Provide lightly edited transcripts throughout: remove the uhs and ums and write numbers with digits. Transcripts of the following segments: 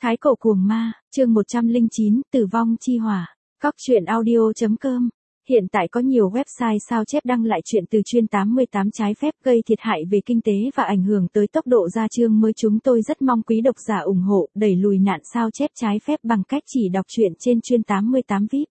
Thái cổ cuồng ma, chương 109, tử vong chi hỏa. Các truyện audio.com. Hiện tại có nhiều website sao chép đăng lại chuyện từ chuyên 88 trái phép gây thiệt hại về kinh tế và ảnh hưởng tới tốc độ ra chương mới. Chúng tôi rất mong quý độc giả ủng hộ, đẩy lùi nạn sao chép trái phép bằng cách chỉ đọc truyện trên chuyên 88 VIP.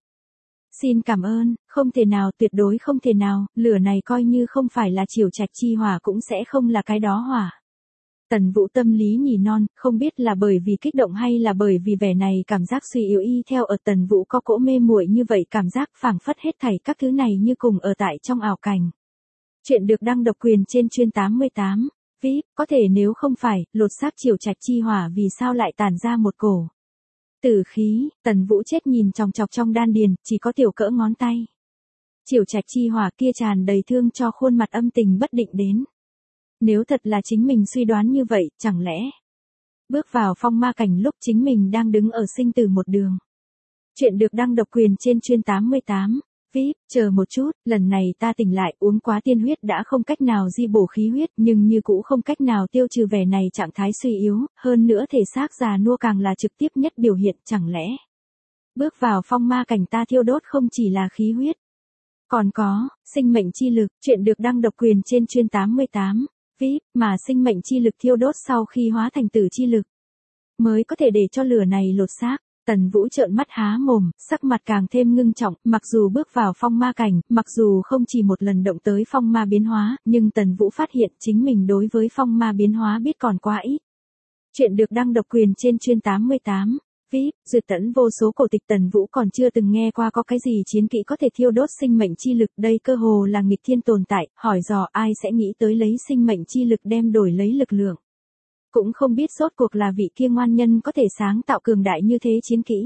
Xin cảm ơn, không thể nào, tuyệt đối không thể nào, lửa này coi như không phải là Triều Trạch chi hỏa cũng sẽ không là cái đó hỏa. Tần Vũ tâm lý nhỉ non, không biết là bởi vì kích động hay là bởi vì vẻ này cảm giác suy yếu y theo ở Tần Vũ có cỗ mê muội như vậy, cảm giác phảng phất hết thảy các thứ này như cùng ở tại trong ảo cảnh. Chuyện được đăng độc quyền trên chuyên 88, VIP, có thể nếu không phải, lột xác Triều Trạch chi hỏa vì sao lại tản ra một cổ tử khí. Tần Vũ chết nhìn chòng chọc trong đan điền, chỉ có tiểu cỡ ngón tay. Triều Trạch chi hỏa kia tràn đầy thương cho khuôn mặt âm tình bất định đến. Nếu thật là chính mình suy đoán như vậy, chẳng lẽ bước vào phong ma cảnh lúc chính mình đang đứng ở sinh tử một đường. Chuyện được đăng độc quyền trên chuyên 88, VIP, chờ một chút, lần này ta tỉnh lại, uống quá tiên huyết đã không cách nào di bổ khí huyết, nhưng như cũ không cách nào tiêu trừ vẻ này trạng thái suy yếu, hơn nữa thể xác già nua càng là trực tiếp nhất biểu hiện, chẳng lẽ bước vào phong ma cảnh ta thiêu đốt không chỉ là khí huyết, còn có sinh mệnh chi lực. Chuyện được đăng độc quyền trên chuyên 88. VIP, mà sinh mệnh chi lực thiêu đốt sau khi hóa thành tử chi lực, mới có thể để cho lửa này lột xác. Tần Vũ trợn mắt há mồm, sắc mặt càng thêm ngưng trọng, mặc dù bước vào phong ma cảnh, mặc dù không chỉ một lần động tới phong ma biến hóa, nhưng Tần Vũ phát hiện chính mình đối với phong ma biến hóa biết còn quá ít. Chuyện được đăng độc quyền trên chuyên 88. VIP, duyệt tẫn vô số cổ tịch, Tần Vũ còn chưa từng nghe qua có cái gì chiến kỹ có thể thiêu đốt sinh mệnh chi lực, đây cơ hồ là nghịch thiên tồn tại, hỏi dò ai sẽ nghĩ tới lấy sinh mệnh chi lực đem đổi lấy lực lượng. Cũng không biết rốt cuộc là vị kia ngoan nhân có thể sáng tạo cường đại như thế chiến kỹ.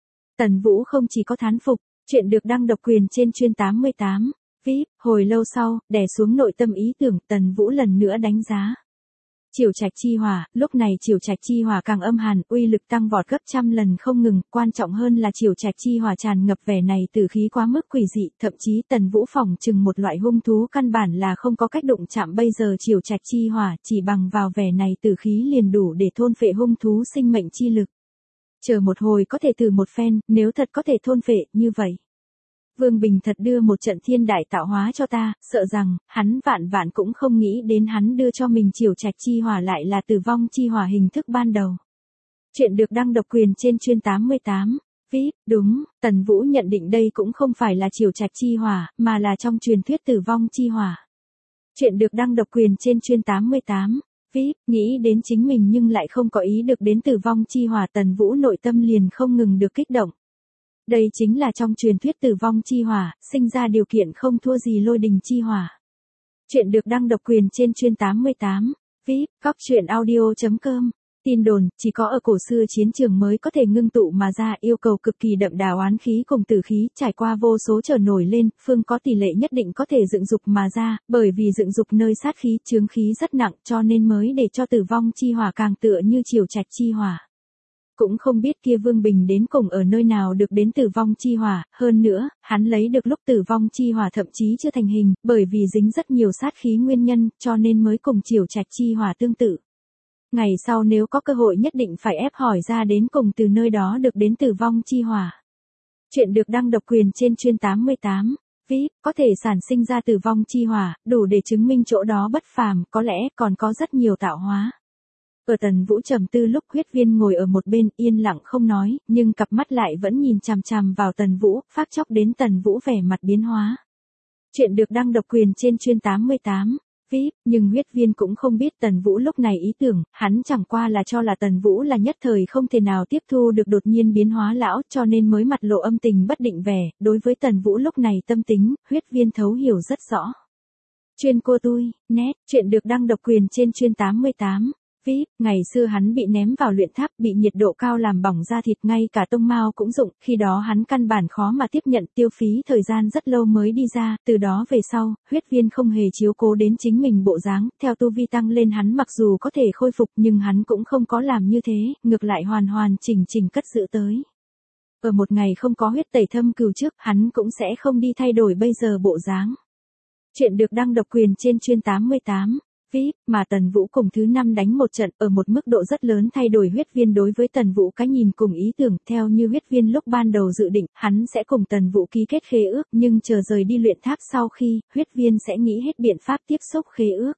Tần Vũ không chỉ có thán phục. Chuyện được đăng độc quyền trên chuyên 88. VIP, hồi lâu sau, đè xuống nội tâm ý tưởng, Tần Vũ lần nữa đánh giá Triều Trạch chi hỏa. Lúc này Triều Trạch chi hỏa càng âm hàn, uy lực tăng vọt gấp trăm lần không ngừng, quan trọng hơn là Triều Trạch chi hỏa tràn ngập vẻ này tử khí quá mức quỷ dị, thậm chí Tần Vũ phỏng chừng một loại hung thú căn bản là không có cách đụng chạm bây giờ Triều Trạch chi hỏa, chỉ bằng vào vẻ này tử khí liền đủ để thôn phệ hung thú sinh mệnh chi lực. Chờ một hồi có thể thử một phen, nếu thật có thể thôn phệ như vậy, Vương Bình thật đưa một trận thiên đại tạo hóa cho ta, sợ rằng, hắn vạn vạn cũng không nghĩ đến hắn đưa cho mình Triều Trạch chi hỏa lại là tử vong chi hỏa hình thức ban đầu. Chuyện được đăng độc quyền trên chuyên 88. VIP, đúng, Tần Vũ nhận định đây cũng không phải là Triều Trạch chi hỏa, mà là trong truyền thuyết tử vong chi hỏa. Chuyện được đăng độc quyền trên chuyên 88. VIP, nghĩ đến chính mình nhưng lại không có ý được đến tử vong chi hỏa, Tần Vũ nội tâm liền không ngừng được kích động. Đây chính là trong truyền thuyết tử vong chi hỏa, sinh ra điều kiện không thua gì lôi đình chi hỏa. Chuyện được đăng độc quyền trên chuyên 88. VIP, các truyện audio.com. Tin đồn, chỉ có ở cổ xưa chiến trường mới có thể ngưng tụ mà ra, yêu cầu cực kỳ đậm đà oán khí cùng tử khí, trải qua vô số trở nổi lên, phương có tỷ lệ nhất định có thể dựng dục mà ra, bởi vì dựng dục nơi sát khí, chướng khí rất nặng, cho nên mới để cho tử vong chi hỏa càng tựa như Triều Trạch chi hỏa. Cũng không biết kia Vương Bình đến cùng ở nơi nào được đến tử vong chi hỏa, hơn nữa, hắn lấy được lúc tử vong chi hỏa thậm chí chưa thành hình, bởi vì dính rất nhiều sát khí nguyên nhân, cho nên mới cùng Triều Trạch chi hỏa tương tự. Ngày sau nếu có cơ hội nhất định phải ép hỏi ra đến cùng từ nơi đó được đến tử vong chi hỏa. Chuyện được đăng độc quyền trên chuyên 88. VIP, có thể sản sinh ra tử vong chi hỏa, đủ để chứng minh chỗ đó bất phàm, có lẽ còn có rất nhiều tạo hóa. Ở Tần Vũ trầm tư lúc, Huyết Viên ngồi ở một bên yên lặng không nói, nhưng cặp mắt lại vẫn nhìn chằm chằm vào Tần Vũ, phát chốc đến Tần Vũ vẻ mặt biến hóa. Chuyện được đăng độc quyền trên chuyên 88. VIP, nhưng Huyết Viên cũng không biết Tần Vũ lúc này ý tưởng, hắn chẳng qua là cho là Tần Vũ là nhất thời không thể nào tiếp thu được đột nhiên biến hóa lão, cho nên mới mặt lộ âm tình bất định vẻ, đối với Tần Vũ lúc này tâm tính, Huyết Viên thấu hiểu rất rõ. Chuyên cô tui, net, chuyện được đăng độc quyền trên chuyên 88. VIP, ngày xưa hắn bị ném vào luyện tháp, bị nhiệt độ cao làm bỏng da thịt, ngay cả tông mao cũng rụng, khi đó hắn căn bản khó mà tiếp nhận, tiêu phí thời gian rất lâu mới đi ra, từ đó về sau, Huyết Viên không hề chiếu cố đến chính mình bộ dáng, theo tu vi tăng lên hắn mặc dù có thể khôi phục nhưng hắn cũng không có làm như thế, ngược lại hoàn chỉnh cất giữ tới. Ở một ngày không có huyết tẩy thâm cừu trước, hắn cũng sẽ không đi thay đổi bây giờ bộ dáng. Chuyện được đăng độc quyền trên chuyên 88. VIP, mà Tần Vũ cùng thứ 5 đánh một trận ở một mức độ rất lớn thay đổi Huyết Viên đối với Tần Vũ cái nhìn cùng ý tưởng. Theo như Huyết Viên lúc ban đầu dự định, hắn sẽ cùng Tần Vũ ký kết khế ước, nhưng chờ rời đi luyện tháp sau khi, Huyết Viên sẽ nghĩ hết biện pháp tiếp xúc khế ước.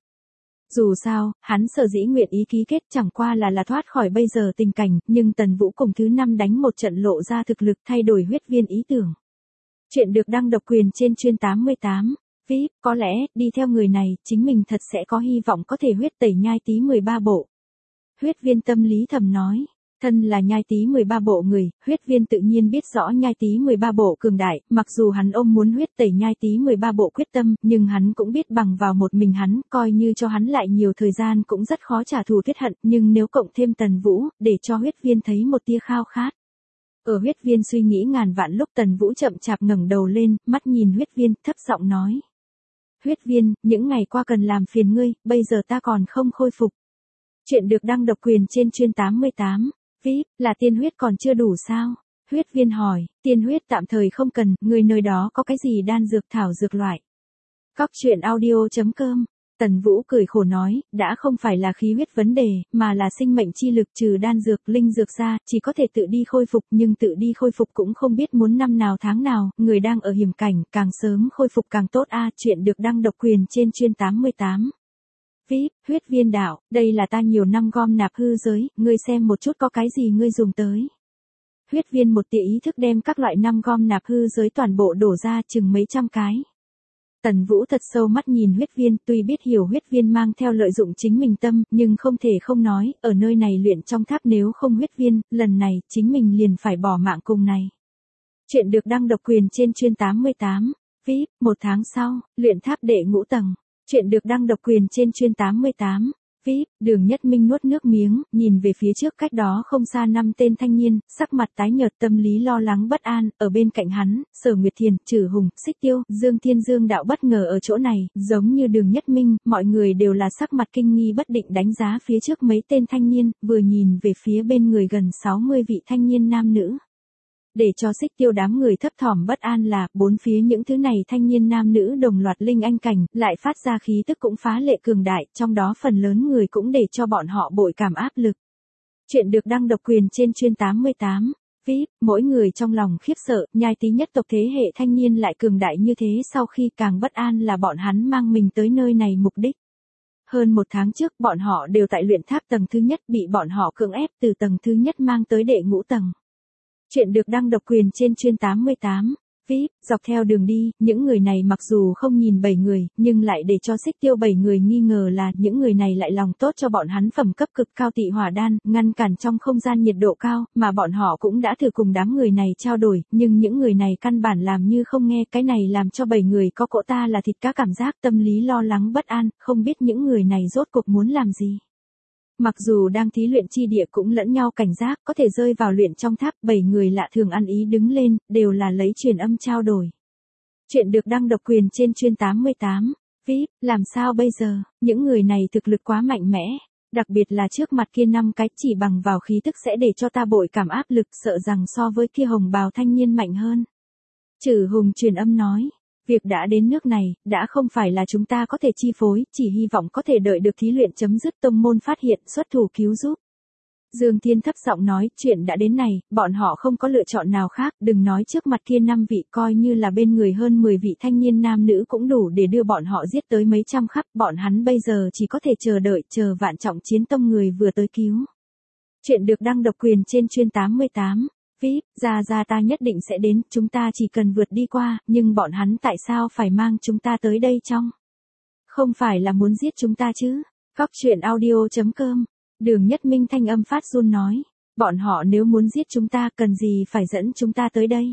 Dù sao, hắn sở dĩ nguyện ý ký kết chẳng qua là thoát khỏi bây giờ tình cảnh, nhưng Tần Vũ cùng thứ 5 đánh một trận lộ ra thực lực thay đổi Huyết Viên ý tưởng. Chuyện được đăng độc quyền trên chuyên 88. VIP, có lẽ, đi theo người này, chính mình thật sẽ có hy vọng có thể huyết tẩy nhai tí 13 bộ. Huyết Viên tâm lý thầm nói. Thân là nhai tí 13 bộ người, Huyết Viên tự nhiên biết rõ nhai tí 13 bộ cường đại, mặc dù hắn ôm muốn huyết tẩy nhai tí 13 bộ quyết tâm, nhưng hắn cũng biết bằng vào một mình hắn, coi như cho hắn lại nhiều thời gian cũng rất khó trả thù tuyết hận, nhưng nếu cộng thêm Tần Vũ, để cho Huyết Viên thấy một tia khao khát. Ở Huyết Viên suy nghĩ ngàn vạn lúc Tần Vũ chậm chạp ngẩng đầu lên, mắt nhìn Huyết Viên, thấp giọng nói. Huyết Viên, những ngày qua cần làm phiền ngươi, bây giờ ta còn không khôi phục. Chuyện được đăng độc quyền trên chuyên 88. VIP, là tiên huyết còn chưa đủ sao? Huyết Viên hỏi, tiên huyết tạm thời không cần, người nơi đó có cái gì đan dược thảo dược loại? Cóc truyện audio.com. Tần Vũ cười khổ nói, đã không phải là khí huyết vấn đề, mà là sinh mệnh chi lực, trừ đan dược, linh dược ra, chỉ có thể tự đi khôi phục, nhưng tự đi khôi phục cũng không biết muốn năm nào tháng nào, người đang ở hiểm cảnh, càng sớm khôi phục càng tốt a. Chuyện được đăng độc quyền trên chuyên 88. VIP, Huyết Viên đạo, đây là ta nhiều năm gom nạp hư giới, ngươi xem một chút có cái gì ngươi dùng tới. Huyết Viên một tia ý thức đem các loại năm gom nạp hư giới toàn bộ đổ ra chừng mấy trăm cái. Tần Vũ thật sâu mắt nhìn Huyết Viên, tuy biết hiểu Huyết Viên mang theo lợi dụng chính mình tâm, nhưng không thể không nói, ở nơi này luyện trong tháp nếu không Huyết Viên, lần này, chính mình liền phải bỏ mạng cùng này. Chuyện được đăng độc quyền trên chuyên 88. VIP, một tháng sau, luyện tháp đệ ngũ tầng. Chuyện được đăng độc quyền trên chuyên 88. VIP, Đường Nhất Minh nuốt nước miếng, nhìn về phía trước cách đó không xa 5 tên thanh niên, sắc mặt tái nhợt, tâm lý lo lắng bất an, ở bên cạnh hắn, Sở Nguyệt Thiền, Trử Hùng, Xích Tiêu, Dương Thiên Dương đạo bất ngờ ở chỗ này, giống như Đường Nhất Minh, mọi người đều là sắc mặt kinh nghi bất định đánh giá phía trước mấy tên thanh niên, vừa nhìn về phía bên người gần 60 vị thanh niên nam nữ. Để cho Xích Tiêu đám người thấp thỏm bất an là, bốn phía những thứ này thanh niên nam nữ đồng loạt linh anh cảnh, lại phát ra khí tức cũng phá lệ cường đại, trong đó phần lớn người cũng để cho bọn họ bội cảm áp lực. Chuyện được đăng độc quyền trên chuyên 88. VIP, mỗi người trong lòng khiếp sợ, nhai tí nhất tộc thế hệ thanh niên lại cường đại như thế, sau khi càng bất an là bọn hắn mang mình tới nơi này mục đích. Hơn một tháng trước, bọn họ đều tại luyện tháp tầng thứ nhất, bị bọn họ cưỡng ép từ tầng thứ nhất mang tới đệ ngũ tầng. Chuyện được đăng độc quyền trên chuyên 88. VIP, dọc theo đường đi, những người này mặc dù không nhìn 7 người, nhưng lại để cho Xích Tiêu 7 người nghi ngờ là những người này lại lòng tốt cho bọn hắn phẩm cấp cực cao tị hỏa đan, ngăn cản trong không gian nhiệt độ cao, mà bọn họ cũng đã thử cùng đám người này trao đổi, nhưng những người này căn bản làm như không nghe, cái này làm cho 7 người có cỗ ta là thịt cá cảm giác, tâm lý lo lắng bất an, không biết những người này rốt cuộc muốn làm gì. Mặc dù đang thí luyện chi địa cũng lẫn nhau cảnh giác, có thể rơi vào luyện trong tháp, 7 người lạ thường ăn ý đứng lên, đều là lấy truyền âm trao đổi. Chuyện được đăng độc quyền trên chuyên 88. VIP, làm sao bây giờ, những người này thực lực quá mạnh mẽ, đặc biệt là trước mặt kia 5 cái chỉ bằng vào khí tức sẽ để cho ta bội cảm áp lực, sợ rằng so với kia hồng bào thanh niên mạnh hơn. Trử Hùng truyền âm nói. Việc đã đến nước này, đã không phải là chúng ta có thể chi phối, chỉ hy vọng có thể đợi được thí luyện chấm dứt tông môn phát hiện, xuất thủ cứu giúp. Dương Thiên thấp giọng nói, chuyện đã đến này, bọn họ không có lựa chọn nào khác, đừng nói trước mặt kia 5 vị, coi như là bên người hơn 10 vị thanh niên nam nữ cũng đủ để đưa bọn họ giết tới mấy trăm khắp, bọn hắn bây giờ chỉ có thể chờ đợi, chờ Vạn Trọng Chiến Tông người vừa tới cứu. Chuyện được đăng độc quyền trên chuyên 88. VIP, ra ta nhất định sẽ đến, chúng ta chỉ cần vượt đi qua, nhưng bọn hắn tại sao phải mang chúng ta tới đây trong? Không phải là muốn giết chúng ta chứ? Cóc truyện audio.com. Đường Nhất Minh thanh âm phát run nói, bọn họ nếu muốn giết chúng ta cần gì phải dẫn chúng ta tới đây?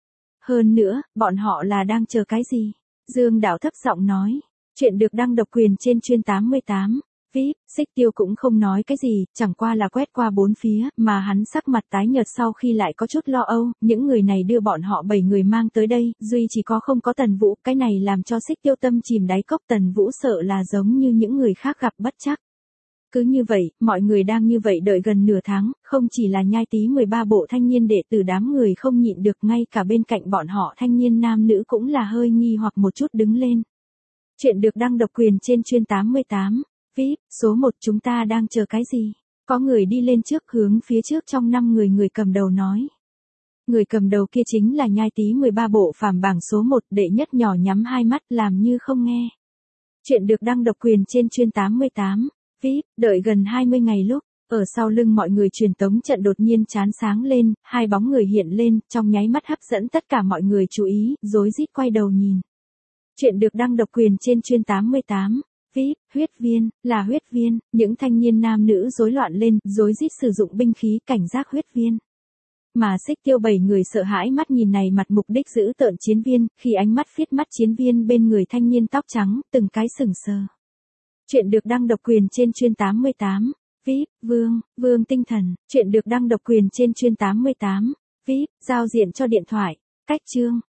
Hơn nữa, bọn họ là đang chờ cái gì? Dương Đạo thấp giọng nói, chuyện được đăng độc quyền trên chuyên 88. VIP, Xích Tiêu cũng không nói cái gì, chẳng qua là quét qua bốn phía, mà hắn sắc mặt tái nhợt sau khi lại có chút lo âu, những người này đưa bọn họ 7 người mang tới đây, duy chỉ có không có Tần Vũ, cái này làm cho Xích Tiêu tâm chìm đáy cốc, Tần Vũ sợ là giống như những người khác gặp bất trắc. Cứ như vậy, mọi người đang như vậy đợi gần nửa tháng, không chỉ là nhai tí 13 bộ thanh niên đệ tử đám người không nhịn được, ngay cả bên cạnh bọn họ thanh niên nam nữ cũng là hơi nghi hoặc một chút đứng lên. Chuyện được đăng độc quyền trên chuyên 88. VIP, số 1 chúng ta đang chờ cái gì? Có người đi lên trước hướng phía trước trong 5 người người cầm đầu nói. Người cầm đầu kia chính là nhai tí 13 bộ phàm bảng số 1 đệ nhất nhỏ nhắm hai mắt làm như không nghe. Chuyện được đăng độc quyền trên chuyên 88. VIP, đợi gần 20 ngày lúc, ở sau lưng mọi người truyền tống trận đột nhiên chán sáng lên, hai bóng người hiện lên, trong nháy mắt hấp dẫn tất cả mọi người chú ý, rối rít quay đầu nhìn. Chuyện được đăng độc quyền trên chuyên 88. VIP, huyết viên, là huyết viên, những thanh niên nam nữ rối loạn lên, rối rít sử dụng binh khí cảnh giác huyết viên. Mà Xích Tiêu 7 người sợ hãi mắt nhìn này mặt mục đích giữ tợn chiến viên, khi ánh mắt phiết mắt chiến viên bên người thanh niên tóc trắng, từng cái sừng sờ. Chuyện được đăng độc quyền trên chuyên 88. VIP, Vương tinh thần, chuyện được đăng độc quyền trên chuyên 88. VIP, giao diện cho điện thoại. Cách chương.